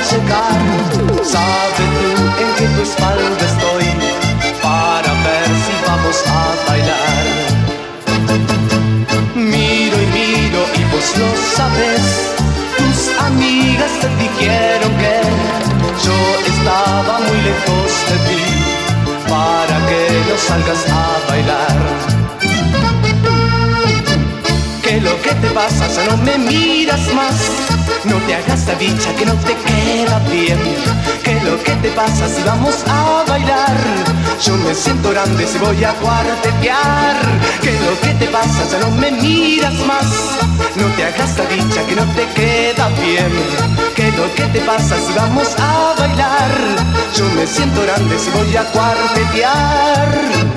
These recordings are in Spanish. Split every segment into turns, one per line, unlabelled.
llegar. Sabe tú en que tu espalda estoy para ver si vamos a bailar. Miro y miro y vos lo sabes. Tus amigas te dijeron que yo estaba muy lejos de ti para que no salgas a bailar. ¿Qué es lo que te pasa? Ya no me miras más. No te hagas la dicha que no te queda bien. ¿Qué es lo que te pasa si vamos a bailar? Yo me siento grande si voy a cuartetear. ¿Qué es lo que te pasa? Ya no me miras más. No te hagas la dicha que no te queda bien. ¿Qué es lo que te pasa si vamos a bailar? Yo me siento grande si voy a cuartetear.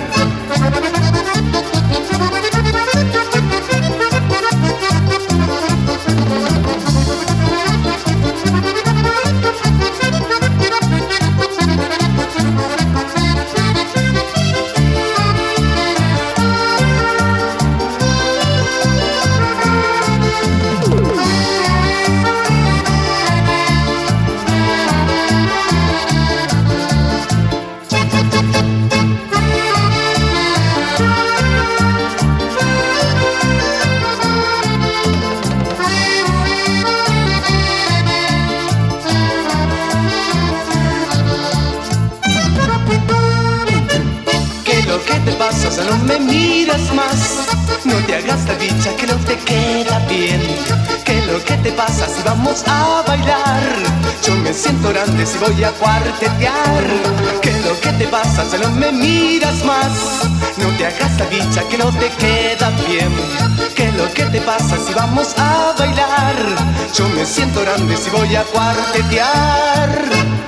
Ya no me miras más. No te hagas la dicha que no te queda bien. ¿Qué es lo que te pasa si vamos a bailar? Yo me siento grande si voy a cuartetear. ¿Qué es lo que te pasa? Ya no me miras más. No te hagas la dicha que no te queda bien. ¿Qué es lo que te pasa si vamos a bailar? Yo me siento grande si voy a cuartetear.